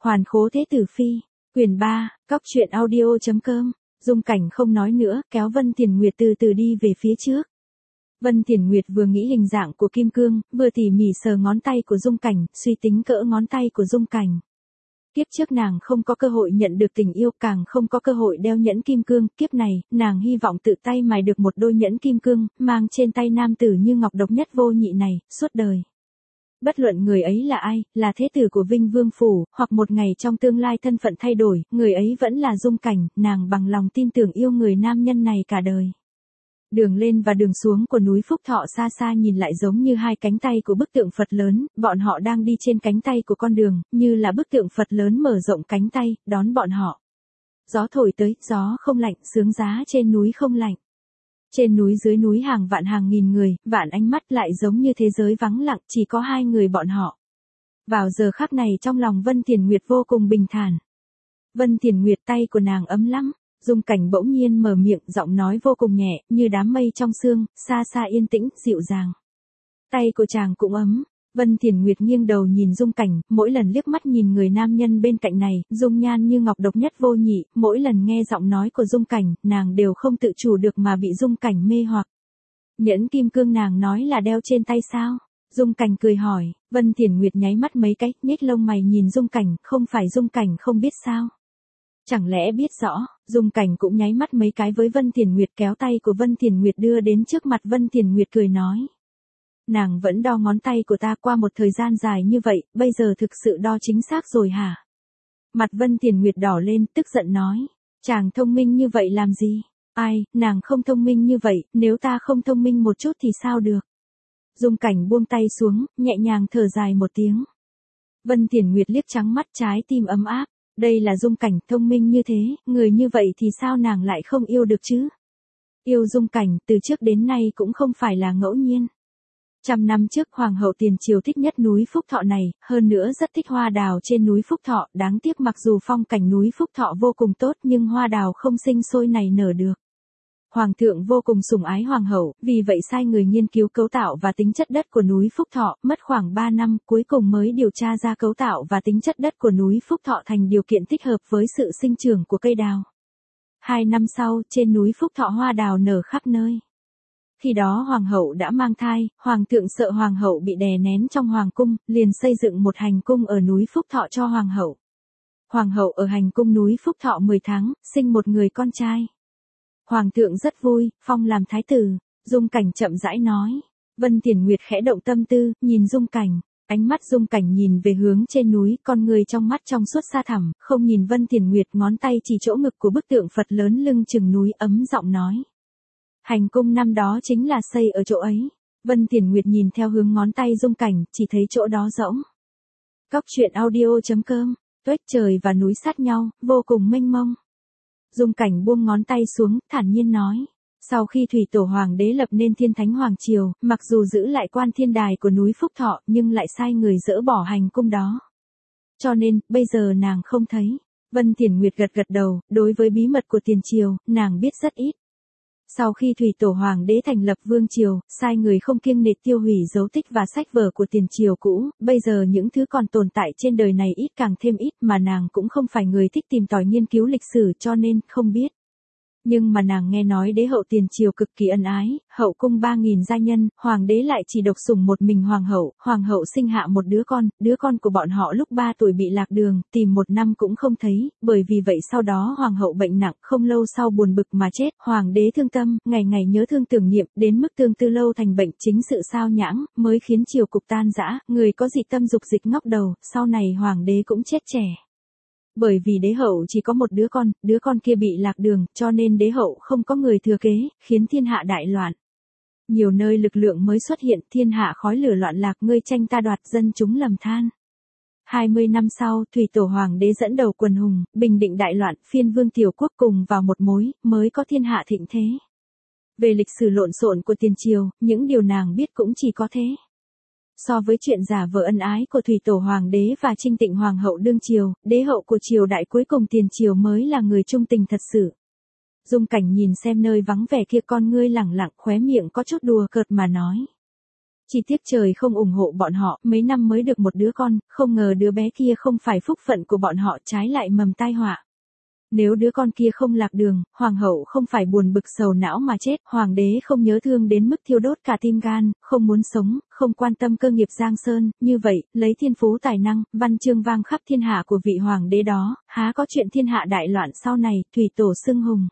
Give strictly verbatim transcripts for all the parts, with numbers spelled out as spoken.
Hoàn khố thế tử phi, quyển ba, cóc truyện audio.com, Dung Cảnh không nói nữa, kéo Vân Thiền Nguyệt từ từ đi về phía trước. Vân Thiền Nguyệt vừa nghĩ hình dạng của kim cương, vừa tỉ mỉ sờ ngón tay của Dung Cảnh, suy tính cỡ ngón tay của Dung Cảnh. Kiếp trước nàng không có cơ hội nhận được tình yêu, càng không có cơ hội đeo nhẫn kim cương, kiếp này, nàng hy vọng tự tay mài được một đôi nhẫn kim cương, mang trên tay nam tử như ngọc độc nhất vô nhị này, suốt đời. Bất luận người ấy là ai, là thế tử của Vinh Vương Phủ, hoặc một ngày trong tương lai thân phận thay đổi, người ấy vẫn là Dung Cảnh, nàng bằng lòng tin tưởng yêu người nam nhân này cả đời. Đường lên và đường xuống của núi Phúc Thọ xa xa nhìn lại giống như hai cánh tay của bức tượng Phật lớn, bọn họ đang đi trên cánh tay của con đường, như là bức tượng Phật lớn mở rộng cánh tay, đón bọn họ. Gió thổi tới, gió không lạnh, sướng giá trên núi không lạnh. Trên núi dưới núi hàng vạn hàng nghìn người, vạn ánh mắt lại giống như thế giới vắng lặng, chỉ có hai người bọn họ. Vào giờ khắc này trong lòng Vân Thiền Nguyệt vô cùng bình thản. Vân Thiền Nguyệt tay của nàng ấm lắm. Dung Cảnh bỗng nhiên mở miệng, giọng nói vô cùng nhẹ, như đám mây trong sương, xa xa yên tĩnh, dịu dàng. Tay của chàng cũng ấm. Vân Thiền Nguyệt nghiêng đầu nhìn Dung Cảnh, mỗi lần liếc mắt nhìn người nam nhân bên cạnh này, dung nhan như ngọc độc nhất vô nhị, mỗi lần nghe giọng nói của Dung Cảnh, nàng đều không tự chủ được mà bị Dung Cảnh mê hoặc. Nhẫn kim cương nàng nói là đeo trên tay sao? Dung Cảnh cười hỏi. Vân Thiền Nguyệt nháy mắt mấy cái, nhếch lông mày nhìn Dung Cảnh, không phải Dung Cảnh không biết sao? Chẳng lẽ biết rõ? Dung Cảnh cũng nháy mắt mấy cái với Vân Thiền Nguyệt, kéo tay của Vân Thiền Nguyệt đưa đến trước mặt Vân Thiền Nguyệt cười nói. Nàng vẫn đo ngón tay của ta qua một thời gian dài như vậy, bây giờ thực sự đo chính xác rồi hả? Mặt Vân Thiền Nguyệt đỏ lên, tức giận nói. Chàng thông minh như vậy làm gì? Ai, nàng không thông minh như vậy, nếu ta không thông minh một chút thì sao được? Dung Cảnh buông tay xuống, nhẹ nhàng thở dài một tiếng. Vân Thiền Nguyệt liếc trắng mắt, trái tim ấm áp. Đây là Dung Cảnh thông minh như thế, người như vậy thì sao nàng lại không yêu được chứ? Yêu Dung Cảnh từ trước đến nay cũng không phải là ngẫu nhiên. Trăm năm trước Hoàng hậu Tiền Triều thích nhất núi Phúc Thọ này, hơn nữa rất thích hoa đào trên núi Phúc Thọ, đáng tiếc mặc dù phong cảnh núi Phúc Thọ vô cùng tốt nhưng hoa đào không sinh sôi nảy nở được. Hoàng thượng vô cùng sủng ái hoàng hậu, vì vậy sai người nghiên cứu cấu tạo và tính chất đất của núi Phúc Thọ, mất khoảng ba năm, cuối cùng mới điều tra ra cấu tạo và tính chất đất của núi Phúc Thọ thành điều kiện thích hợp với sự sinh trưởng của cây đào. Hai năm sau, trên núi Phúc Thọ hoa đào nở khắp nơi. Khi đó hoàng hậu đã mang thai, hoàng thượng sợ hoàng hậu bị đè nén trong hoàng cung, liền xây dựng một hành cung ở núi Phúc Thọ cho hoàng hậu. Hoàng hậu ở hành cung núi Phúc Thọ mười tháng, sinh một người con trai. Hoàng thượng rất vui, phong làm thái tử. Dung Cảnh chậm rãi nói. Vân Thiền Nguyệt khẽ động tâm tư, nhìn Dung Cảnh. Ánh mắt Dung Cảnh nhìn về hướng trên núi, con người trong mắt trong suốt xa thẳm, không nhìn Vân Thiền Nguyệt, ngón tay chỉ chỗ ngực của bức tượng Phật lớn lưng chừng núi, ấm giọng nói. Hành cung năm đó chính là xây ở chỗ ấy. Vân Thiền Nguyệt nhìn theo hướng ngón tay Dung Cảnh, chỉ thấy chỗ đó rỗng. Cóc truyện audio.com, tuếch trời và núi sát nhau, vô cùng mênh mông. Dung Cảnh buông ngón tay xuống, thản nhiên nói. Sau khi Thủy Tổ Hoàng đế lập nên Thiên Thánh Hoàng Triều, mặc dù giữ lại quan thiên đài của núi Phúc Thọ, nhưng lại sai người dỡ bỏ hành cung đó. Cho nên, bây giờ nàng không thấy. Vân Thiền Nguyệt gật gật đầu, đối với bí mật của Tiền Triều, nàng biết rất ít. Sau khi Thủy Tổ Hoàng đế thành lập Vương Triều, sai người không kiêng nể tiêu hủy dấu tích và sách vở của Tiền Triều cũ, bây giờ những thứ còn tồn tại trên đời này ít càng thêm ít, mà nàng cũng không phải người thích tìm tòi nghiên cứu lịch sử cho nên không biết. Nhưng mà nàng nghe nói đế hậu Tiền Triều cực kỳ ân ái, hậu cung ba nghìn gia nhân, hoàng đế lại chỉ độc sủng một mình hoàng hậu, hoàng hậu sinh hạ một đứa con, đứa con của bọn họ lúc ba tuổi bị lạc đường, tìm một năm cũng không thấy, bởi vì vậy sau đó hoàng hậu bệnh nặng, không lâu sau buồn bực mà chết, hoàng đế thương tâm, ngày ngày nhớ thương tưởng niệm, đến mức tương tư lâu thành bệnh, chính sự sao nhãng, mới khiến triều cục tan rã, người có dị tâm dục dịch ngóc đầu, sau này hoàng đế cũng chết trẻ. Bởi vì đế hậu chỉ có một đứa con, đứa con kia bị lạc đường, cho nên đế hậu không có người thừa kế, khiến thiên hạ đại loạn. Nhiều nơi lực lượng mới xuất hiện, thiên hạ khói lửa loạn lạc, ngươi tranh ta đoạt, dân chúng lầm than. hai mươi năm sau, Thủy Tổ Hoàng đế dẫn đầu quần hùng, bình định đại loạn, phiên vương tiểu quốc cùng vào một mối, mới có thiên hạ thịnh thế. Về lịch sử lộn xộn của Tiền Triều, những điều nàng biết cũng chỉ có thế. So với chuyện giả vờ ân ái của Thủy Tổ Hoàng đế và Trinh Tịnh Hoàng hậu đương triều, đế hậu của triều đại cuối cùng Tiền Triều mới là người trung tình thật sự. Dung Cảnh nhìn xem nơi vắng vẻ kia, con ngươi lẳng lặng, khóe miệng có chút đùa cợt mà nói. Chỉ tiếc trời không ủng hộ bọn họ, mấy năm mới được một đứa con, không ngờ đứa bé kia không phải phúc phận của bọn họ, trái lại mầm tai họa. Nếu đứa con kia không lạc đường, hoàng hậu không phải buồn bực sầu não mà chết, hoàng đế không nhớ thương đến mức thiêu đốt cả tim gan, không muốn sống, không quan tâm cơ nghiệp Giang Sơn, như vậy, lấy thiên phú tài năng, văn chương vang khắp thiên hạ của vị hoàng đế đó, há có chuyện thiên hạ đại loạn sau này, thủy tổ xưng hùng.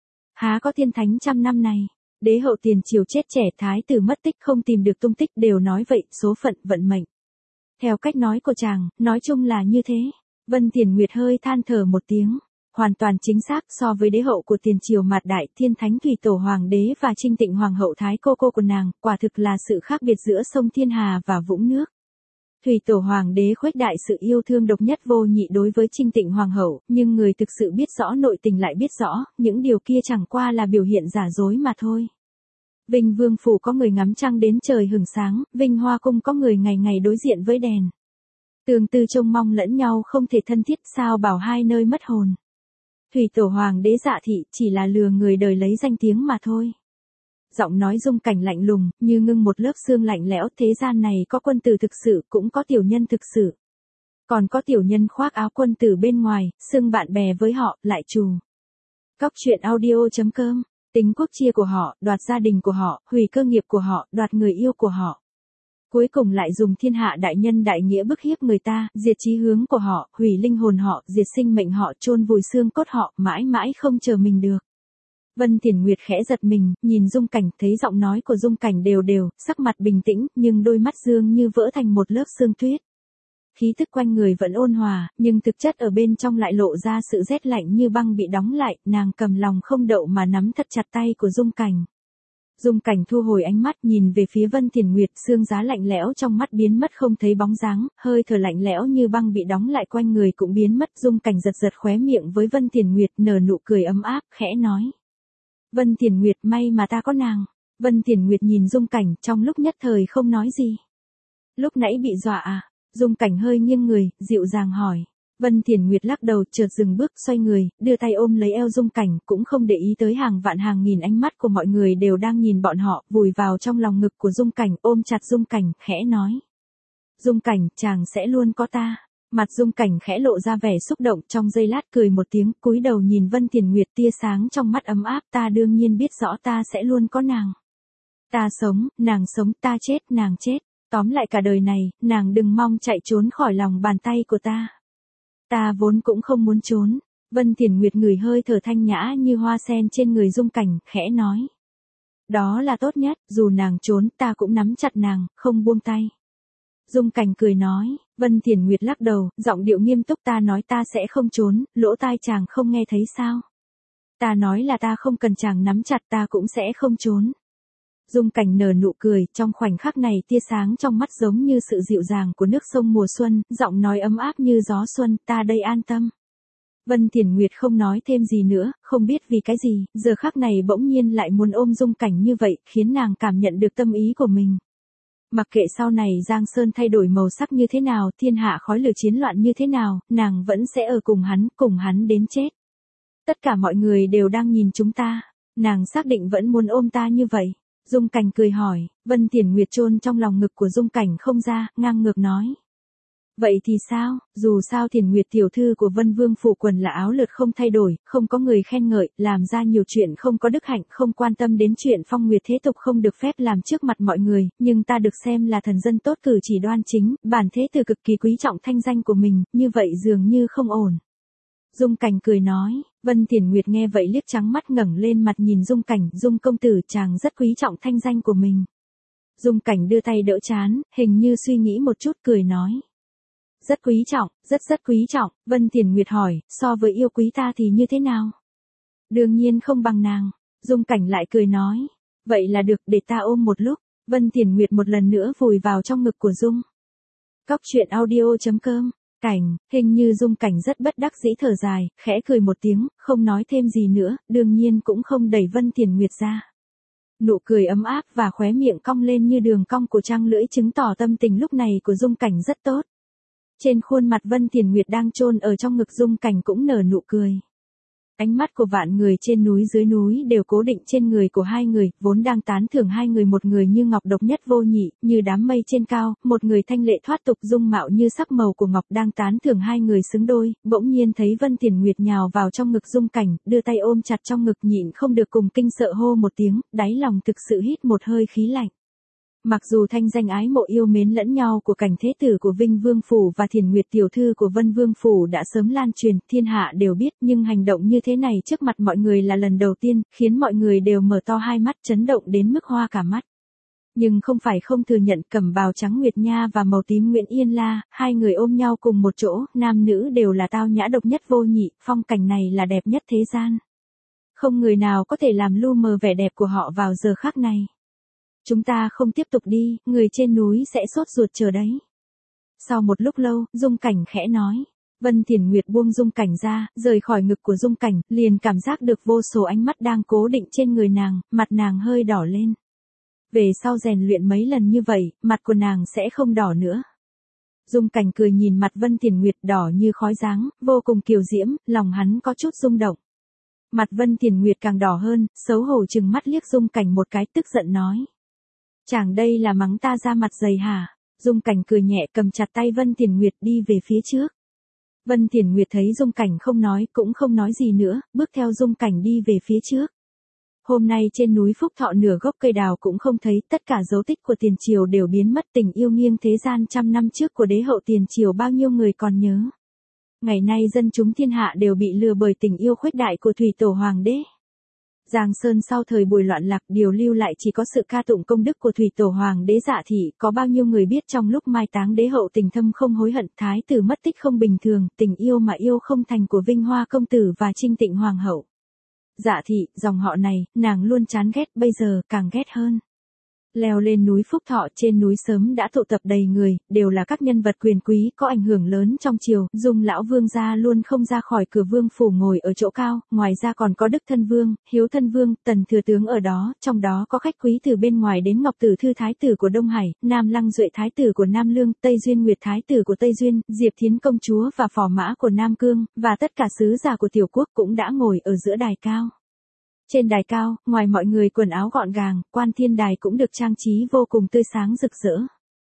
Há có thiên thánh trăm năm này. Đế hậu tiền triều chết trẻ, thái tử mất tích không tìm được tung tích, đều nói vậy, số phận, vận mệnh. Theo cách nói của chàng, nói chung là như thế. Vân Tiền Nguyệt hơi than thở một tiếng. Hoàn toàn chính xác, so với đế hậu của tiền triều mạt đại, thiên thánh thủy tổ hoàng đế và Trinh Tịnh hoàng hậu thái cô cô của nàng, quả thực là sự khác biệt giữa sông Thiên Hà và vũng nước. Thủy tổ hoàng đế khuếch đại sự yêu thương độc nhất vô nhị đối với Trinh Tịnh hoàng hậu, nhưng người thực sự biết rõ nội tình lại biết rõ, những điều kia chẳng qua là biểu hiện giả dối mà thôi. Vinh Vương phủ có người ngắm trăng đến trời hừng sáng, Vinh Hoa cung có người ngày ngày đối diện với đèn. Tương tư trông mong lẫn nhau không thể thân thiết, sao bảo hai nơi mất hồn. Thủy tổ hoàng đế dạ thị chỉ là lừa người đời lấy danh tiếng mà thôi. Giọng nói Dung Cảnh lạnh lùng, như ngưng một lớp sương lạnh lẽo, thế gian này có quân tử thực sự, cũng có tiểu nhân thực sự. Còn có tiểu nhân khoác áo quân tử bên ngoài, xưng bạn bè với họ, lại trù. Cóc truyện audio chấm com, tính quốc chia của họ, đoạt gia đình của họ, hủy cơ nghiệp của họ, đoạt người yêu của họ. Cuối cùng lại dùng thiên hạ đại nhân đại nghĩa bức hiếp người ta, diệt chí hướng của họ, hủy linh hồn họ, diệt sinh mệnh họ, chôn vùi xương cốt họ, mãi mãi không chờ mình được. Vân Tiền Nguyệt khẽ giật mình, nhìn Dung Cảnh, thấy giọng nói của Dung Cảnh đều đều, sắc mặt bình tĩnh, nhưng đôi mắt dương như vỡ thành một lớp sương tuyết. Khí tức quanh người vẫn ôn hòa, nhưng thực chất ở bên trong lại lộ ra sự rét lạnh như băng bị đóng lại, nàng cầm lòng không đậu mà nắm thật chặt tay của Dung Cảnh. Dung Cảnh thu hồi ánh mắt nhìn về phía Vân Tiền Nguyệt, sương giá lạnh lẽo trong mắt biến mất không thấy bóng dáng, hơi thở lạnh lẽo như băng bị đóng lại quanh người cũng biến mất. Dung Cảnh giật giật khóe miệng với Vân Tiền Nguyệt, nở nụ cười ấm áp, khẽ nói. Vân Tiền Nguyệt, may mà ta có nàng. Vân Tiền Nguyệt nhìn Dung Cảnh, trong lúc nhất thời không nói gì. Lúc nãy bị dọa à? Dung Cảnh hơi nghiêng người, dịu dàng hỏi. Vân Tiền Nguyệt lắc đầu, chợt dừng bước, xoay người, đưa tay ôm lấy eo Dung Cảnh, cũng không để ý tới hàng vạn hàng nghìn ánh mắt của mọi người đều đang nhìn bọn họ, vùi vào trong lòng ngực của Dung Cảnh, ôm chặt Dung Cảnh, khẽ nói. Dung Cảnh, chàng sẽ luôn có ta. Mặt Dung Cảnh khẽ lộ ra vẻ xúc động, trong giây lát cười một tiếng, cúi đầu nhìn Vân Tiền Nguyệt, tia sáng trong mắt ấm áp, ta đương nhiên biết rõ ta sẽ luôn có nàng. Ta sống, nàng sống, ta chết, nàng chết. Tóm lại cả đời này, nàng đừng mong chạy trốn khỏi lòng bàn tay của ta. Ta vốn cũng không muốn trốn. Vân Tiền Nguyệt ngửi hơi thở thanh nhã như hoa sen trên người Dung Cảnh, khẽ nói. Đó là tốt nhất, dù nàng trốn, ta cũng nắm chặt nàng, không buông tay. Dung Cảnh cười nói, Vân Tiền Nguyệt lắc đầu, giọng điệu nghiêm túc, ta nói ta sẽ không trốn, lỗ tai chàng không nghe thấy sao. Ta nói là ta không cần chàng nắm chặt, ta cũng sẽ không trốn. Dung Cảnh nở nụ cười, trong khoảnh khắc này tia sáng trong mắt giống như sự dịu dàng của nước sông mùa xuân, giọng nói ấm áp như gió xuân, ta đây an tâm. Vân Tiền Nguyệt không nói thêm gì nữa, không biết vì cái gì, giờ khắc này bỗng nhiên lại muốn ôm Dung Cảnh như vậy, khiến nàng cảm nhận được tâm ý của mình. Mặc kệ sau này Giang Sơn thay đổi màu sắc như thế nào, thiên hạ khói lửa chiến loạn như thế nào, nàng vẫn sẽ ở cùng hắn, cùng hắn đến chết. Tất cả mọi người đều đang nhìn chúng ta, nàng xác định vẫn muốn ôm ta như vậy. Dung Cảnh cười hỏi, Vân Tiền Nguyệt chôn trong lòng ngực của Dung Cảnh không ra, ngang ngược nói. Vậy thì sao, dù sao Tiền Nguyệt tiểu thư của Vân Vương phủ quần là áo lượt không thay đổi, không có người khen ngợi, làm ra nhiều chuyện không có đức hạnh, không quan tâm đến chuyện phong nguyệt thế tục không được phép làm trước mặt mọi người, nhưng ta được xem là thần dân tốt, cử chỉ đoan chính, bản thế tử cực kỳ quý trọng thanh danh của mình, như vậy dường như không ổn. Dung Cảnh cười nói, Vân Tiền Nguyệt nghe vậy liếc trắng mắt ngẩng lên mặt nhìn Dung Cảnh, Dung công tử chàng rất quý trọng thanh danh của mình. Dung Cảnh đưa tay đỡ trán, hình như suy nghĩ một chút cười nói. Rất quý trọng, rất rất quý trọng. Vân Tiền Nguyệt hỏi, so với yêu quý ta thì như thế nào? Đương nhiên không bằng nàng. Dung Cảnh lại cười nói. Vậy là được, để ta ôm một lúc. Vân Tiền Nguyệt một lần nữa vùi vào trong ngực của Dung. Cóc truyện audio chấm com. Cảnh, hình như Dung Cảnh rất bất đắc dĩ thở dài, khẽ cười một tiếng, không nói thêm gì nữa, đương nhiên cũng không đẩy Vân Tiền Nguyệt ra. Nụ cười ấm áp và khóe miệng cong lên như đường cong của trăng lưỡi chứng tỏ tâm tình lúc này của Dung Cảnh rất tốt. Trên khuôn mặt Vân Tiền Nguyệt đang chôn ở trong ngực Dung Cảnh cũng nở nụ cười. Ánh mắt của vạn người trên núi dưới núi đều cố định trên người của hai người, vốn đang tán thưởng hai người, một người như ngọc độc nhất vô nhị, như đám mây trên cao, một người thanh lệ thoát tục dung mạo như sắc màu của ngọc, đang tán thưởng hai người xứng đôi, bỗng nhiên thấy Vân Tiền Nguyệt nhào vào trong ngực Dung Cảnh, đưa tay ôm chặt trong ngực, nhịn không được cùng kinh sợ hô một tiếng, đáy lòng thực sự hít một hơi khí lạnh. Mặc dù thanh danh ái mộ yêu mến lẫn nhau của Cảnh Thế Tử của Vinh Vương Phủ và Thiền Nguyệt Tiểu Thư của Vân Vương Phủ đã sớm lan truyền, thiên hạ đều biết, nhưng hành động như thế này trước mặt mọi người là lần đầu tiên, khiến mọi người đều mở to hai mắt, chấn động đến mức hoa cả mắt. Nhưng không phải không thừa nhận, cẩm bào trắng Nguyệt Nha và màu tím Nguyễn Yên La, hai người ôm nhau cùng một chỗ, nam nữ đều là tao nhã độc nhất vô nhị, phong cảnh này là đẹp nhất thế gian. Không người nào có thể làm lu mờ vẻ đẹp của họ vào giờ khắc này. Chúng ta không tiếp tục đi, người trên núi sẽ sốt ruột chờ đấy. Sau một lúc lâu, Dung Cảnh khẽ nói. Vân Tiền Nguyệt buông Dung Cảnh ra, rời khỏi ngực của Dung Cảnh, liền cảm giác được vô số ánh mắt đang cố định trên người nàng, mặt nàng hơi đỏ lên. Về sau rèn luyện mấy lần như vậy, mặt của nàng sẽ không đỏ nữa. Dung Cảnh cười nhìn mặt Vân Tiền Nguyệt đỏ như khói dáng, vô cùng kiều diễm, lòng hắn có chút rung động. Mặt Vân Tiền Nguyệt càng đỏ hơn, xấu hổ trừng mắt liếc Dung Cảnh một cái, tức giận nói. Chàng đây là mắng ta ra mặt dày hả? Dung Cảnh cười nhẹ, cầm chặt tay Vân Tiền Nguyệt đi về phía trước. Vân Tiền Nguyệt thấy Dung Cảnh không nói, cũng không nói gì nữa, bước theo Dung Cảnh đi về phía trước. Hôm nay trên núi Phúc Thọ nửa gốc cây đào cũng không thấy, tất cả dấu tích của tiền triều đều biến mất, tình yêu nghiêng thế gian trăm năm trước của đế hậu tiền triều bao nhiêu người còn nhớ. Ngày nay dân chúng thiên hạ đều bị lừa bởi tình yêu khuếch đại của thủy tổ hoàng đế. Giang Sơn sau thời Bùi loạn lạc, điều lưu lại chỉ có sự ca tụng công đức của thủy tổ hoàng đế Dạ Thị, có bao nhiêu người biết trong lúc mai táng đế hậu tình thâm không hối hận, thái tử mất tích không bình thường, tình yêu mà yêu không thành của Vinh Hoa công tử và Trinh Tịnh hoàng hậu. Dạ Thị, dòng họ này, nàng luôn chán ghét, bây giờ càng ghét hơn. Leo lên núi Phúc Thọ, trên núi sớm đã tụ tập đầy người, đều là các nhân vật quyền quý có ảnh hưởng lớn trong triều, Dung lão vương gia luôn không ra khỏi cửa vương phủ ngồi ở chỗ cao, ngoài ra còn có Đức Thân Vương, Hiếu Thân Vương, Tần Thừa Tướng ở đó, trong đó có khách quý từ bên ngoài đến Ngọc Tử Thư Thái tử của Đông Hải, Nam Lăng Duệ Thái tử của Nam Lương, Tây Duyên Nguyệt Thái tử của Tây Duyên, Diệp Thiến công chúa và phò mã của Nam Cương, và tất cả sứ giả của tiểu quốc cũng đã ngồi ở giữa đài cao. Trên đài cao, ngoài mọi người quần áo gọn gàng, quan thiên đài cũng được trang trí vô cùng tươi sáng rực rỡ.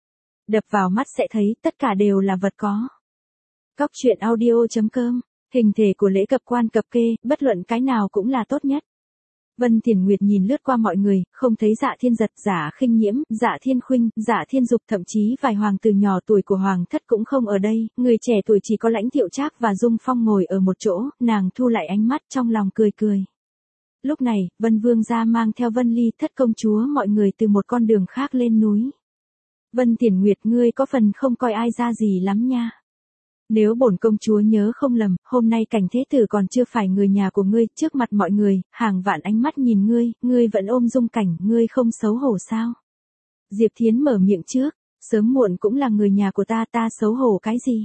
Đập vào mắt sẽ thấy tất cả đều là vật có. Cóc truyện audio chấm com, hình thể của lễ cập quan cập kê, bất luận cái nào cũng là tốt nhất. Vân Tiền Nguyệt nhìn lướt qua mọi người, không thấy Dạ Thiên Giật, Dạ Khinh Nhiễm, Dạ Thiên Khuynh, Dạ Thiên Dục, thậm chí vài hoàng tử nhỏ tuổi của hoàng thất cũng không ở đây, người trẻ tuổi chỉ có Lãnh Thiệu Trác và Dung Phong ngồi ở một chỗ, nàng thu lại ánh mắt trong lòng cười cười. Lúc này, Vân Vương gia mang theo Vân Ly thất công chúa mọi người từ một con đường khác lên núi. Vân Tiền Nguyệt, ngươi có phần không coi ai ra gì lắm nha. Nếu bổn công chúa nhớ không lầm, hôm nay Cảnh Thế Tử còn chưa phải người nhà của ngươi, trước mặt mọi người, hàng vạn ánh mắt nhìn ngươi, ngươi vẫn ôm Dung Cảnh, ngươi không xấu hổ sao? Diệp Thiến mở miệng trước, sớm muộn cũng là người nhà của ta, ta xấu hổ cái gì?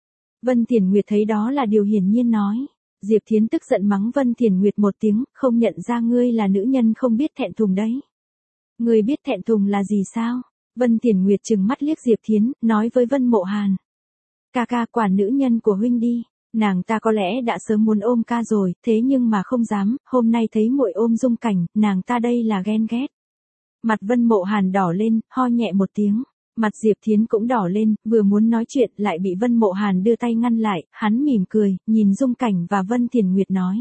Vân Tiền Nguyệt thấy đó là điều hiển nhiên nói. Diệp Thiến tức giận mắng Vân Tiền Nguyệt một tiếng, không nhận ra ngươi là nữ nhân không biết thẹn thùng đấy. Ngươi biết thẹn thùng là gì sao? Vân Tiền Nguyệt trừng mắt liếc Diệp Thiến, nói với Vân Mộ Hàn. Ca ca, quản nữ nhân của huynh đi, nàng ta có lẽ đã sớm muốn ôm ca rồi, thế nhưng mà không dám, hôm nay thấy muội ôm Dung Cảnh, nàng ta đây là ghen ghét. Mặt Vân Mộ Hàn đỏ lên, ho nhẹ một tiếng. Mặt Diệp Thiến cũng đỏ lên, vừa muốn nói chuyện lại bị Vân Mộ Hàn đưa tay ngăn lại, hắn mỉm cười, nhìn Dung Cảnh và Vân Tiền Nguyệt nói.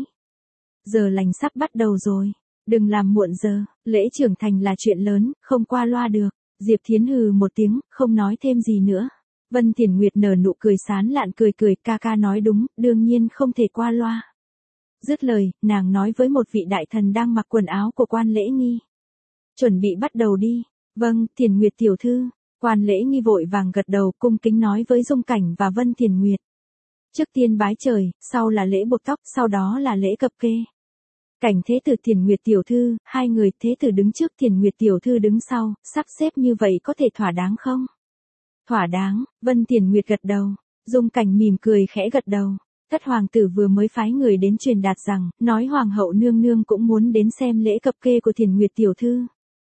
Giờ lành sắp bắt đầu rồi, đừng làm muộn giờ, lễ trưởng thành là chuyện lớn, không qua loa được. Diệp Thiến hừ một tiếng, không nói thêm gì nữa. Vân Tiền Nguyệt nở nụ cười sán lạn cười cười, ca ca nói đúng, đương nhiên không thể qua loa. Dứt lời, nàng nói với một vị đại thần đang mặc quần áo của quan lễ nghi. Chuẩn bị bắt đầu đi. Vâng, Tiền Nguyệt tiểu thư. Quan lễ nghi vội vàng gật đầu, cung kính nói với Dung Cảnh và Vân Tiền Nguyệt. Trước tiên bái trời, sau là lễ buộc tóc, sau đó là lễ cập kê. Cảnh Thế Tử, Tiền Nguyệt tiểu thư, hai người Thế Tử đứng trước, Tiền Nguyệt tiểu thư đứng sau, sắp xếp như vậy có thể thỏa đáng không? Thỏa đáng, Vân Tiền Nguyệt gật đầu. Dung Cảnh mỉm cười khẽ gật đầu. Thất hoàng tử vừa mới phái người đến truyền đạt rằng, nói hoàng hậu nương nương cũng muốn đến xem lễ cập kê của Tiền Nguyệt tiểu thư.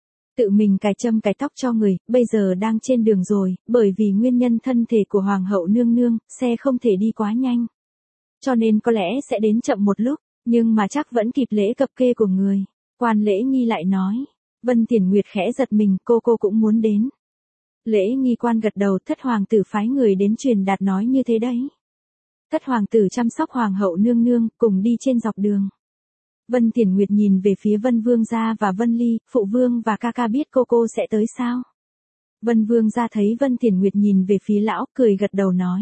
Tự mình cài châm cài tóc cho người, bây giờ đang trên đường rồi, bởi vì nguyên nhân thân thể của hoàng hậu nương nương, xe không thể đi quá nhanh. Cho nên có lẽ sẽ đến chậm một lúc, Nhưng mà chắc vẫn kịp lễ cập kê của người. Quan lễ nghi lại nói. Vân Tiền Nguyệt khẽ giật mình, cô cô cũng muốn đến. Lễ nghi quan gật đầu, thất hoàng tử phái người đến truyền đạt nói như thế đấy. Thất hoàng tử chăm sóc hoàng hậu nương nương, cùng đi trên dọc đường. Vân Tiền Nguyệt nhìn về phía Vân Vương gia và Vân Ly, phụ vương và ca ca biết cô cô sẽ tới sao? Vân Vương gia thấy Vân Tiền Nguyệt nhìn về phía lão, cười gật đầu nói.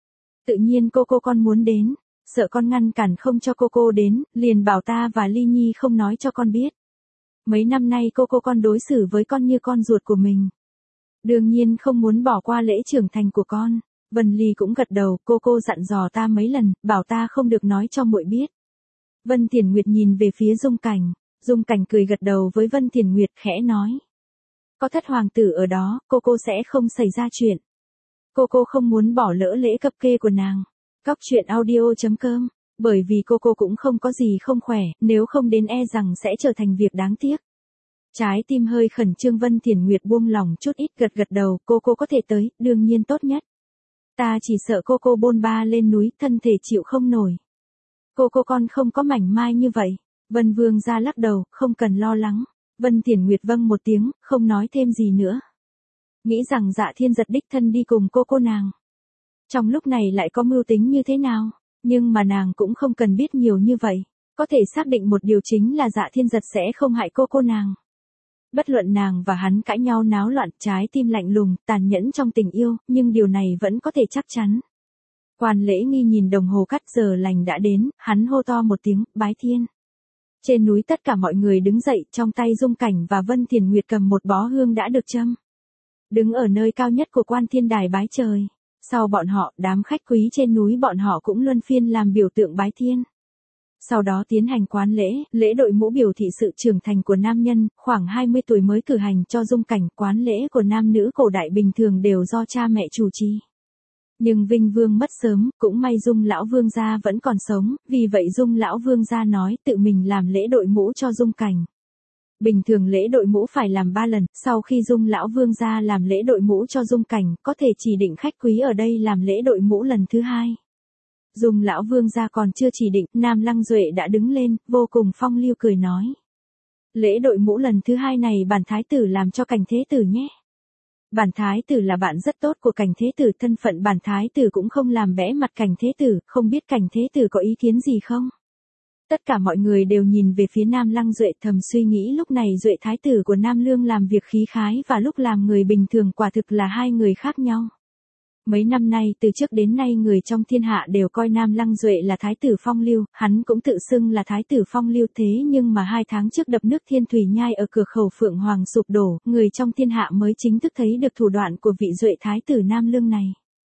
Tự nhiên cô cô con muốn đến, sợ con ngăn cản không cho cô cô đến, liền bảo ta và Ly Nhi không nói cho con biết. Mấy năm nay cô cô con đối xử với con như con ruột của mình. Đương nhiên không muốn bỏ qua lễ trưởng thành của con. Vân Ly cũng gật đầu, cô cô dặn dò ta mấy lần, bảo ta không được nói cho muội biết. Vân Tiền Nguyệt nhìn về phía Dung Cảnh, Dung Cảnh cười gật đầu với Vân Tiền Nguyệt khẽ nói. Có thất hoàng tử ở đó, cô cô sẽ không xảy ra chuyện. Cô cô không muốn bỏ lỡ lễ cập kê của nàng. Cóc truyện audio chấm com, bởi vì cô cô cũng không có gì không khỏe, nếu không đến e rằng sẽ trở thành việc đáng tiếc. Trái tim hơi khẩn trương Vân Tiền Nguyệt buông lỏng chút ít gật gật đầu, cô cô có thể tới, đương nhiên tốt nhất. Ta chỉ sợ cô cô bôn ba lên núi, thân thể chịu không nổi. Cô cô con không có mảnh mai như vậy. Vân Vương gia lắc đầu, không cần lo lắng. Vân Tiền Nguyệt vâng một tiếng, không nói thêm gì nữa. Nghĩ rằng Dạ Thiên Giật đích thân đi cùng cô cô nàng. Trong lúc này lại có mưu tính như thế nào, nhưng mà nàng cũng không cần biết nhiều như vậy. Có thể xác định một điều chính là Dạ Thiên Giật sẽ không hại cô cô nàng. Bất luận nàng và hắn cãi nhau náo loạn, trái tim lạnh lùng, tàn nhẫn trong tình yêu, nhưng điều này vẫn có thể chắc chắn. Quan lễ nghi nhìn đồng hồ cắt giờ lành đã đến, hắn hô to một tiếng, bái thiên. Trên núi tất cả mọi người đứng dậy, trong tay Dung Cảnh và Vân Tiền Nguyệt cầm một bó hương đã được châm. Đứng ở nơi cao nhất của quan thiên đài bái trời. Sau bọn họ, đám khách quý trên núi bọn họ cũng luân phiên làm biểu tượng bái thiên. Sau đó tiến hành quán lễ, lễ đội mũ biểu thị sự trưởng thành của nam nhân, khoảng hai mươi tuổi mới cử hành cho Dung Cảnh. Quán lễ của nam nữ cổ đại bình thường đều do cha mẹ chủ trì. Nhưng Vinh Vương mất sớm, cũng may Dung lão vương gia vẫn còn sống, vì vậy Dung lão vương gia nói tự mình làm lễ đội mũ cho Dung Cảnh. Bình thường lễ đội mũ phải làm ba lần, sau khi Dung lão vương gia làm lễ đội mũ cho Dung Cảnh, có thể chỉ định khách quý ở đây làm lễ đội mũ lần thứ hai. Dung lão vương gia còn chưa chỉ định, Nam Lăng Duệ đã đứng lên, vô cùng phong lưu cười nói. Lễ đội mũ lần thứ hai này bản thái tử làm cho Cảnh thế tử nhé. Bản thái tử là bạn rất tốt của Cảnh thế tử, thân phận bản thái tử cũng không làm bẽ mặt Cảnh thế tử, không biết Cảnh thế tử có ý kiến gì không? Tất cả mọi người đều nhìn về phía Nam Lăng Duệ, thầm suy nghĩ lúc này Duệ thái tử của Nam Lương làm việc khí khái và lúc làm người bình thường quả thực là hai người khác nhau. Mấy năm nay từ trước đến nay người trong thiên hạ đều coi Nam Lăng Duệ là thái tử phong lưu, hắn cũng tự xưng là thái tử phong lưu, thế nhưng mà hai tháng trước đập nước Thiên Thủy Nhai ở cửa khẩu Phượng Hoàng sụp đổ, người trong thiên hạ mới chính thức thấy được thủ đoạn của vị Duệ thái tử Nam Lương này.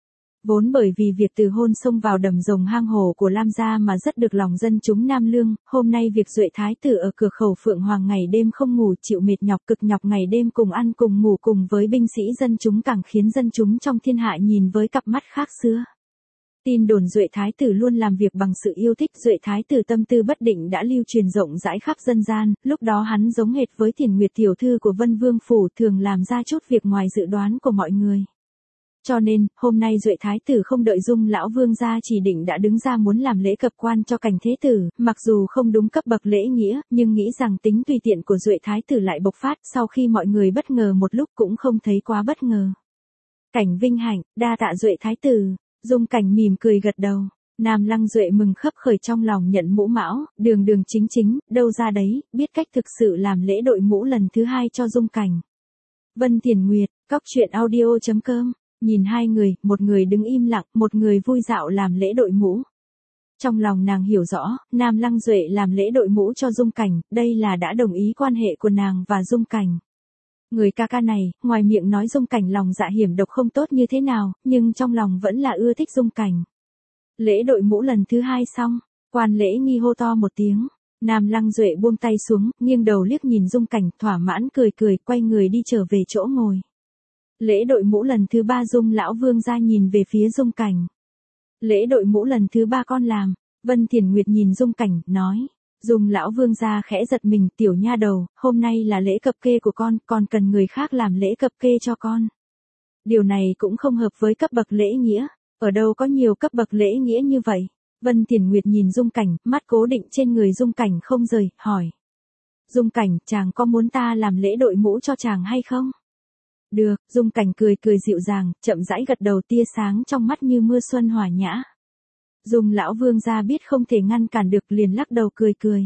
Vốn bởi vì việc từ hôn xông vào đầm rồng hang hổ của Lam gia mà rất được lòng dân chúng Nam Lương, hôm nay việc Duệ thái tử ở cửa khẩu Phượng Hoàng ngày đêm không ngủ, chịu mệt nhọc cực nhọc ngày đêm cùng ăn cùng ngủ cùng với binh sĩ dân chúng càng khiến dân chúng trong thiên hạ nhìn với cặp mắt khác xưa. Tin đồn Duệ thái tử luôn làm việc bằng sự yêu thích, Duệ thái tử tâm tư bất định đã lưu truyền rộng rãi khắp dân gian, lúc đó hắn giống hệt với Thiền Nguyệt tiểu thư của Vân Vương phủ, thường làm ra chút việc ngoài dự đoán của mọi người. Cho nên, hôm nay Duệ thái tử không đợi Dung lão vương gia chỉ định đã đứng ra muốn làm lễ cập quan cho Cảnh thế tử, mặc dù không đúng cấp bậc lễ nghĩa, nhưng nghĩ rằng tính tùy tiện của Duệ thái tử lại bộc phát, sau khi mọi người bất ngờ một lúc cũng không thấy quá bất ngờ. Cảnh vinh hạnh, đa tạ Duệ thái tử. Dung Cảnh mỉm cười gật đầu. Nam Lăng Duệ mừng khấp khởi trong lòng nhận mũ mão, đường đường chính chính, đâu ra đấy, biết cách thực sự làm lễ đội mũ lần thứ hai cho Dung Cảnh. Vân Tiền Nguyệt, cóc truyện audio chấm com. Nhìn hai người, một người đứng im lặng, một người vui dạo làm lễ đội mũ. Trong lòng nàng hiểu rõ, Nam Lăng Duệ làm lễ đội mũ cho Dung Cảnh, đây là đã đồng ý quan hệ của nàng và Dung Cảnh. Người ca ca này, ngoài miệng nói Dung Cảnh lòng dạ hiểm độc không tốt như thế nào, nhưng trong lòng vẫn là ưa thích Dung Cảnh. Lễ đội mũ lần thứ hai xong, quan lễ nghi hô to một tiếng. Nam Lăng Duệ buông tay xuống, nghiêng đầu liếc nhìn Dung Cảnh, thỏa mãn cười cười, quay người đi trở về chỗ ngồi. Lễ đội mũ lần thứ ba Dung lão vương gia nhìn về phía Dung Cảnh. Lễ đội mũ lần thứ ba con làm. Vân Tiền Nguyệt nhìn Dung Cảnh, nói. Dung lão vương gia khẽ giật mình, tiểu nha đầu, hôm nay là lễ cập kê của con, còn cần người khác làm lễ cập kê cho con. Điều này cũng không hợp với cấp bậc lễ nghĩa, ở đâu có nhiều cấp bậc lễ nghĩa như vậy. Vân Tiền Nguyệt nhìn Dung Cảnh, mắt cố định trên người Dung Cảnh không rời, hỏi. Dung Cảnh, chàng có muốn ta làm lễ đội mũ cho chàng hay không? Được, Dung Cảnh cười cười dịu dàng, chậm rãi gật đầu, tia sáng trong mắt như mưa xuân hòa nhã. Dung lão vương gia biết không thể ngăn cản được, liền lắc đầu cười cười.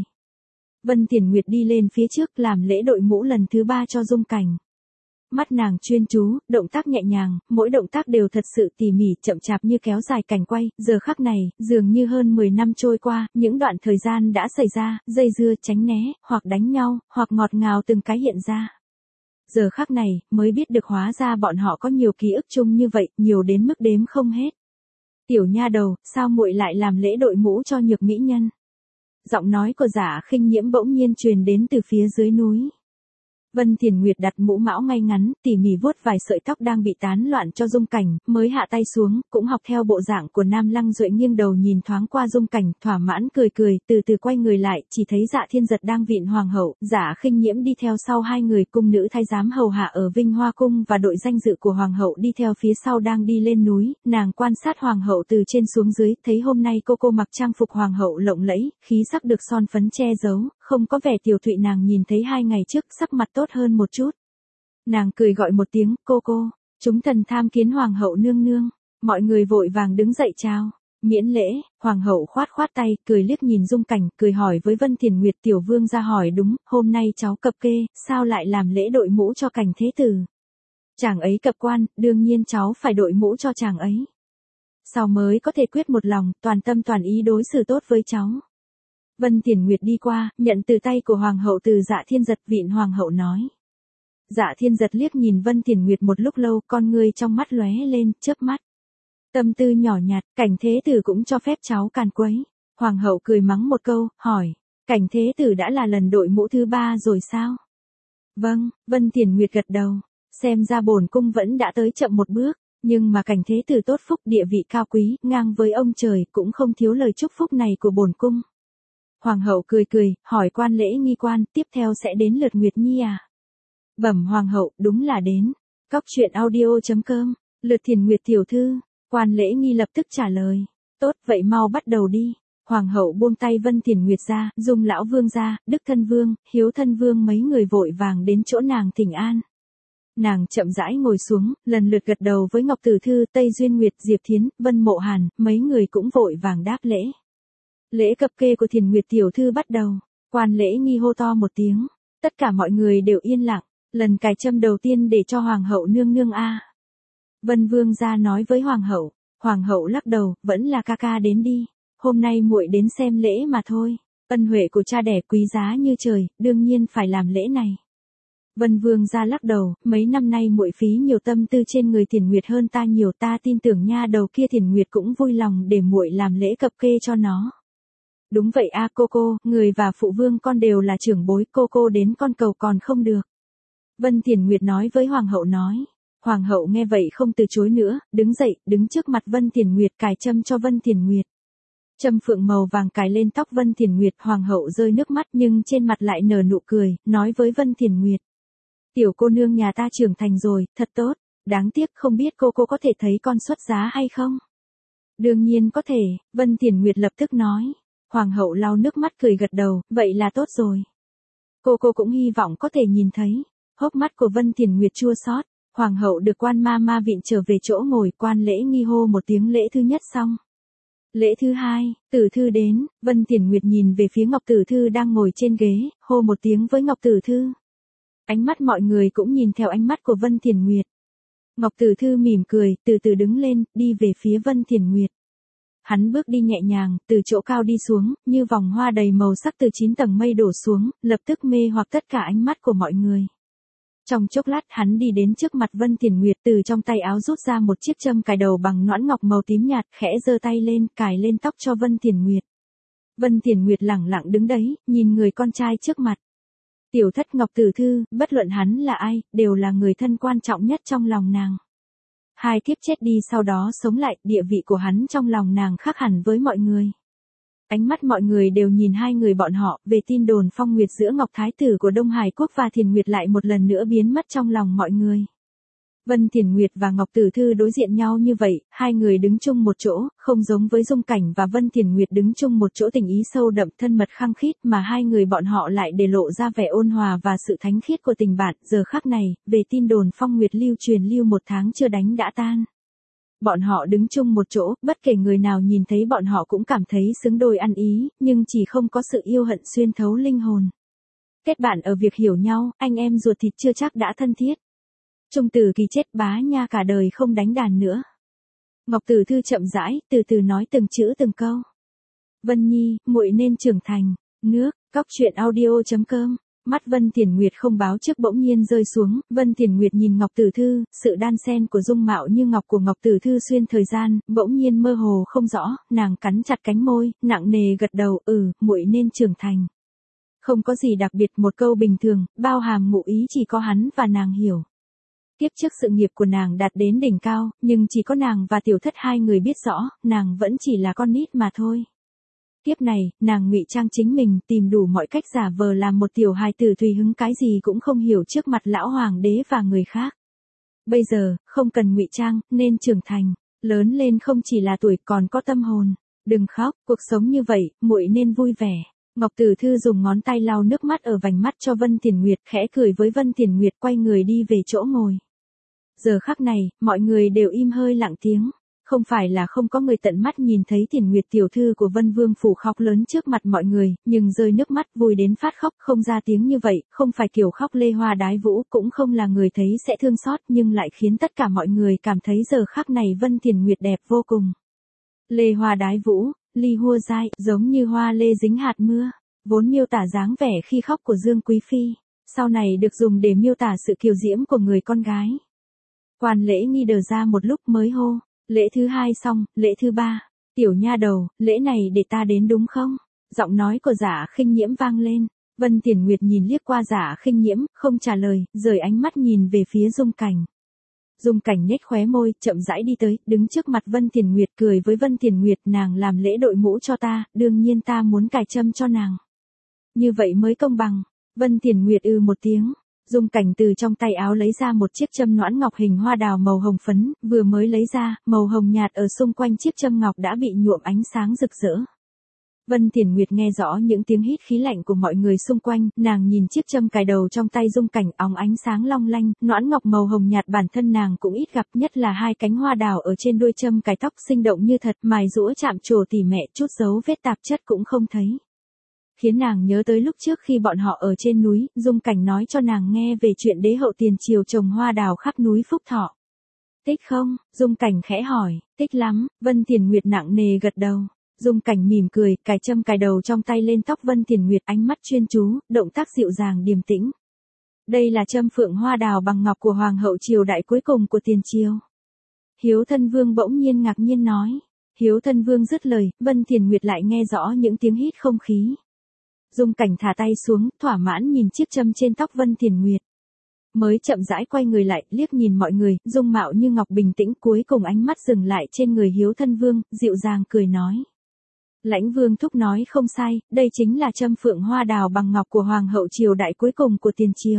Vân Tiền Nguyệt đi lên phía trước làm lễ đội mũ lần thứ ba cho Dung Cảnh. Mắt nàng chuyên chú, động tác nhẹ nhàng, mỗi động tác đều thật sự tỉ mỉ, chậm chạp như kéo dài cảnh quay, giờ khắc này, dường như hơn mười năm trôi qua, những đoạn thời gian đã xảy ra, dây dưa, tránh né, hoặc đánh nhau, hoặc ngọt ngào từng cái hiện ra. Giờ khắc này, mới biết được hóa ra bọn họ có nhiều ký ức chung như vậy, nhiều đến mức đếm không hết. Tiểu nha đầu, sao muội lại làm lễ đội mũ cho Nhược mỹ nhân? Giọng nói của Giả Khinh Nhiễm bỗng nhiên truyền đến từ phía dưới núi. Vân Tiền Nguyệt đặt mũ mão ngay ngắn, tỉ mỉ vuốt vài sợi tóc đang bị tán loạn cho Dung Cảnh, mới hạ tay xuống, cũng học theo bộ dạng của Nam Lăng Duệ nghiêng đầu nhìn thoáng qua Dung Cảnh, thỏa mãn cười cười, từ từ quay người lại, chỉ thấy Dạ Thiên Giật đang vịn hoàng hậu, Giả Khinh Nhiễm đi theo sau hai người, cung nữ thái giám hầu hạ ở Vinh Hoa cung và đội danh dự của hoàng hậu đi theo phía sau đang đi lên núi, nàng quan sát hoàng hậu từ trên xuống dưới, thấy hôm nay cô cô mặc trang phục hoàng hậu lộng lẫy, khí sắc được son phấn che giấu, không có vẻ tiều tụy, nàng nhìn thấy hai ngày trước sắc mặt tốt hơn một chút. Nàng cười gọi một tiếng, cô cô, chúng thần tham kiến hoàng hậu nương nương, mọi người vội vàng đứng dậy chào, miễn lễ, hoàng hậu khoát khoát tay, cười liếc nhìn Dung Cảnh, cười hỏi với Vân Tiền Nguyệt, tiểu vương gia hỏi đúng, hôm nay cháu cập kê, sao lại làm lễ đội mũ cho Cảnh thế tử? Chàng ấy cập quan, đương nhiên cháu phải đội mũ cho chàng ấy. Sau mới có thể quyết một lòng, toàn tâm toàn ý đối xử tốt với cháu. Vân Tiền Nguyệt đi qua, nhận từ tay của hoàng hậu từ Dạ Thiên Giật, vịn hoàng hậu nói. Dạ Thiên Giật liếc nhìn Vân Tiền Nguyệt một lúc lâu, con ngươi trong mắt lóe lên, chớp mắt. Tâm tư nhỏ nhạt, Cảnh thế tử cũng cho phép cháu càn quấy. Hoàng hậu cười mắng một câu, hỏi, Cảnh thế tử đã là lần đội mũ thứ ba rồi sao? Vâng, Vân Tiền Nguyệt gật đầu, xem ra bổn cung vẫn đã tới chậm một bước, nhưng mà Cảnh thế tử tốt phúc, địa vị cao quý, ngang với ông trời, cũng không thiếu lời chúc phúc này của bổn cung. Hoàng hậu cười cười, hỏi quan lễ nghi quan, tiếp theo sẽ đến lượt Nguyệt Nhi à? Bẩm hoàng hậu, đúng là đến. Cóc truyện audio chấm com, lượt Thiền Nguyệt tiểu thư. Quan lễ nghi lập tức trả lời. Tốt, vậy mau bắt đầu đi. Hoàng hậu buông tay Vân Thiền Nguyệt ra, Dung lão vương ra, Đức thân vương, Hiếu thân vương mấy người vội vàng đến chỗ nàng thỉnh an. Nàng chậm rãi ngồi xuống, lần lượt gật đầu với Ngọc Tử Thư, Tây Duyên Nguyệt, Diệp Thiến, Vân Mộ Hàn, mấy người cũng vội vàng đáp lễ. Lễ cập kê của Thiền Nguyệt tiểu thư bắt đầu, quan lễ nghi hô to một tiếng, tất cả mọi người đều yên lặng, lần cài châm đầu tiên để cho hoàng hậu nương nương a. Vân Vương gia nói với hoàng hậu, hoàng hậu lắc đầu, vẫn là ca ca đến đi, hôm nay muội đến xem lễ mà thôi, ân huệ của cha đẻ quý giá như trời, đương nhiên phải làm lễ này. Vân Vương gia lắc đầu, mấy năm nay muội phí nhiều tâm tư trên người Thiền Nguyệt hơn ta nhiều, ta tin tưởng nha đầu kia Thiền Nguyệt cũng vui lòng để muội làm lễ cập kê cho nó. Đúng vậy a cô cô, người và phụ vương con đều là trưởng bối, cô cô đến con cầu còn không được. Vân Thiền Nguyệt nói với hoàng hậu nói. Hoàng hậu nghe vậy không từ chối nữa, đứng dậy, đứng trước mặt Vân Thiền Nguyệt cài châm cho Vân Thiền Nguyệt. Châm phượng màu vàng cài lên tóc Vân Thiền Nguyệt, hoàng hậu rơi nước mắt nhưng trên mặt lại nở nụ cười, nói với Vân Thiền Nguyệt. Tiểu cô nương nhà ta trưởng thành rồi, thật tốt, đáng tiếc không biết cô cô có thể thấy con xuất giá hay không? Đương nhiên có thể, Vân Thiền Nguyệt lập tức nói. Hoàng hậu lau nước mắt cười gật đầu, vậy là tốt rồi. Cô cô cũng hy vọng có thể nhìn thấy. Hốc mắt của Vân Thiền Nguyệt chua xót. Hoàng hậu được quan ma ma vịn trở về chỗ ngồi, quan lễ nghi hô một tiếng lễ thứ nhất xong. Lễ thứ hai, Tử Thư đến, Vân Thiền Nguyệt nhìn về phía Ngọc Tử Thư đang ngồi trên ghế, hô một tiếng với Ngọc Tử Thư. Ánh mắt mọi người cũng nhìn theo ánh mắt của Vân Thiền Nguyệt. Ngọc Tử Thư mỉm cười, từ từ đứng lên, đi về phía Vân Thiền Nguyệt. Hắn bước đi nhẹ nhàng, từ chỗ cao đi xuống, như vòng hoa đầy màu sắc từ chín tầng mây đổ xuống, lập tức mê hoặc tất cả ánh mắt của mọi người. Trong chốc lát hắn đi đến trước mặt Vân Thiền Nguyệt, từ trong tay áo rút ra một chiếc châm cài đầu bằng nõn ngọc màu tím nhạt, khẽ giơ tay lên, cài lên tóc cho Vân Thiền Nguyệt. Vân Thiền Nguyệt lẳng lặng đứng đấy, nhìn người con trai trước mặt. Tiểu thất Ngọc Tử Thư, bất luận hắn là ai, đều là người thân quan trọng nhất trong lòng nàng. Hai kiếp chết đi sau đó sống lại, địa vị của hắn trong lòng nàng khác hẳn với mọi người. Ánh mắt mọi người đều nhìn hai người bọn họ, về tin đồn phong nguyệt giữa Ngọc Thái tử của Đông Hải Quốc và Thiền Nguyệt lại một lần nữa biến mất trong lòng mọi người. Vân Thiền Nguyệt và Ngọc Tử Thư đối diện nhau như vậy, hai người đứng chung một chỗ, không giống với Dung Cảnh và Vân Thiền Nguyệt đứng chung một chỗ tình ý sâu đậm thân mật khăng khít mà hai người bọn họ lại để lộ ra vẻ ôn hòa và sự thánh khiết của tình bạn. Giờ khắc này, về tin đồn Phong Nguyệt lưu truyền lưu một tháng chưa đánh đã tan. Bọn họ đứng chung một chỗ, bất kể người nào nhìn thấy bọn họ cũng cảm thấy xứng đôi ăn ý, nhưng chỉ không có sự yêu hận xuyên thấu linh hồn. Kết bạn ở việc hiểu nhau, anh em ruột thịt chưa chắc đã thân thiết. Trung Tử Kỳ chết bá nha cả đời không đánh đàn nữa. Ngọc Tử Thư chậm rãi, từ từ nói từng chữ từng câu. Vân Nhi, muội nên trưởng thành. Nước, cóc truyện audio chấm com. Mắt Vân Thiền Nguyệt không báo trước bỗng nhiên rơi xuống, Vân Thiền Nguyệt nhìn Ngọc Tử Thư, sự đan xen của dung mạo như ngọc của Ngọc Tử Thư xuyên thời gian, bỗng nhiên mơ hồ không rõ, nàng cắn chặt cánh môi, nặng nề gật đầu, ừ, muội nên trưởng thành. Không có gì đặc biệt, một câu bình thường, bao hàm ngụ ý chỉ có hắn và nàng hiểu. Tiếp trước sự nghiệp của nàng đạt đến đỉnh cao, nhưng chỉ có nàng và tiểu thất hai người biết rõ, nàng vẫn chỉ là con nít mà thôi. Tiếp này, nàng ngụy trang chính mình, tìm đủ mọi cách giả vờ làm một tiểu hài tử tùy hứng cái gì cũng không hiểu trước mặt lão hoàng đế và người khác. Bây giờ, không cần ngụy trang, nên trưởng thành, lớn lên không chỉ là tuổi còn có tâm hồn. Đừng khóc, cuộc sống như vậy, muội nên vui vẻ. Ngọc Tử Thư dùng ngón tay lau nước mắt ở vành mắt cho Vân Thiền Nguyệt, khẽ cười với Vân Thiền Nguyệt, quay người đi về chỗ ngồi. Giờ khắc này, mọi người đều im hơi lặng tiếng. Không phải là không có người tận mắt nhìn thấy Thiền Nguyệt tiểu thư của Vân Vương phủ khóc lớn trước mặt mọi người, nhưng rơi nước mắt vui đến phát khóc, không ra tiếng như vậy, không phải kiểu khóc lê hoa đái vũ, cũng không là người thấy sẽ thương xót, nhưng lại khiến tất cả mọi người cảm thấy giờ khắc này Vân Thiền Nguyệt đẹp vô cùng. Lê hoa đái vũ, ly hua dai, giống như hoa lê dính hạt mưa, vốn miêu tả dáng vẻ khi khóc của Dương Quý Phi, sau này được dùng để miêu tả sự kiều diễm của người con gái. Quan lễ nghi đờ ra một lúc mới hô, lễ thứ hai xong, lễ thứ ba, tiểu nha đầu, lễ này để ta đến đúng không? Giọng nói của Giả Khinh Nhiễm vang lên, Vân Thiền Nguyệt nhìn liếc qua Giả Khinh Nhiễm, không trả lời, rời ánh mắt nhìn về phía Dung Cảnh. Dung Cảnh nhếch khóe môi, chậm rãi đi tới, đứng trước mặt Vân Thiền Nguyệt, cười với Vân Thiền Nguyệt, nàng làm lễ đội mũ cho ta, đương nhiên ta muốn cài trâm cho nàng. Như vậy mới công bằng. Vân Thiền Nguyệt ư một tiếng. Dung Cảnh từ trong tay áo lấy ra một chiếc châm noãn ngọc hình hoa đào màu hồng phấn, vừa mới lấy ra, màu hồng nhạt ở xung quanh chiếc châm ngọc đã bị nhuộm ánh sáng rực rỡ. Vân Thiền Nguyệt nghe rõ những tiếng hít khí lạnh của mọi người xung quanh, nàng nhìn chiếc châm cài đầu trong tay Dung Cảnh, óng ánh sáng long lanh, noãn ngọc màu hồng nhạt bản thân nàng cũng ít gặp, nhất là hai cánh hoa đào ở trên đuôi châm cài tóc sinh động như thật, mài rũa chạm trổ tỉ mẹ, chút dấu vết tạp chất cũng không thấy. Khiến nàng nhớ tới lúc trước khi bọn họ ở trên núi, Dung Cảnh nói cho nàng nghe về chuyện đế hậu tiền triều trồng hoa đào khắp núi Phúc Thọ. Thích không? Dung Cảnh khẽ hỏi. Thích lắm. Vân Thiền Nguyệt nặng nề gật đầu. Dung Cảnh mỉm cười, cài châm cài đầu trong tay lên tóc Vân Thiền Nguyệt, ánh mắt chuyên chú, động tác dịu dàng điềm tĩnh. Đây là châm phượng hoa đào bằng ngọc của hoàng hậu triều đại cuối cùng của tiền triều. Hiếu Thân Vương bỗng nhiên ngạc nhiên nói. Hiếu Thân Vương dứt lời, Vân Thiền Nguyệt lại nghe rõ những tiếng hít không khí. Dung Cảnh thả tay xuống, thỏa mãn nhìn chiếc châm trên tóc Vân Thiền Nguyệt. Mới chậm rãi quay người lại, liếc nhìn mọi người, dung mạo như ngọc bình tĩnh, cuối cùng ánh mắt dừng lại trên người Hiếu Thân Vương, dịu dàng cười nói. Lãnh Vương thúc nói không sai, đây chính là châm phượng hoa đào bằng ngọc của hoàng hậu triều đại cuối cùng của tiền triều.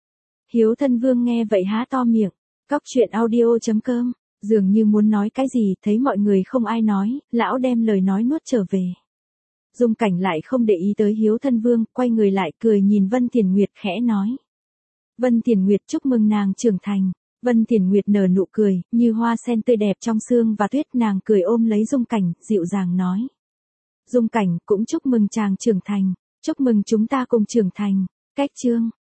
Hiếu Thân Vương nghe vậy há to miệng. Cóc truyện audio chấm com, dường như muốn nói cái gì, thấy mọi người không ai nói, lão đem lời nói nuốt trở về. Dung Cảnh lại không để ý tới Hiếu Thân Vương, quay người lại cười nhìn Vân Thiền Nguyệt khẽ nói. Vân Thiền Nguyệt chúc mừng nàng trưởng thành. Vân Thiền Nguyệt nở nụ cười, như hoa sen tươi đẹp trong sương và tuyết, nàng cười ôm lấy Dung Cảnh, dịu dàng nói. Dung Cảnh cũng chúc mừng chàng trưởng thành, chúc mừng chúng ta cùng trưởng thành. Cách chương.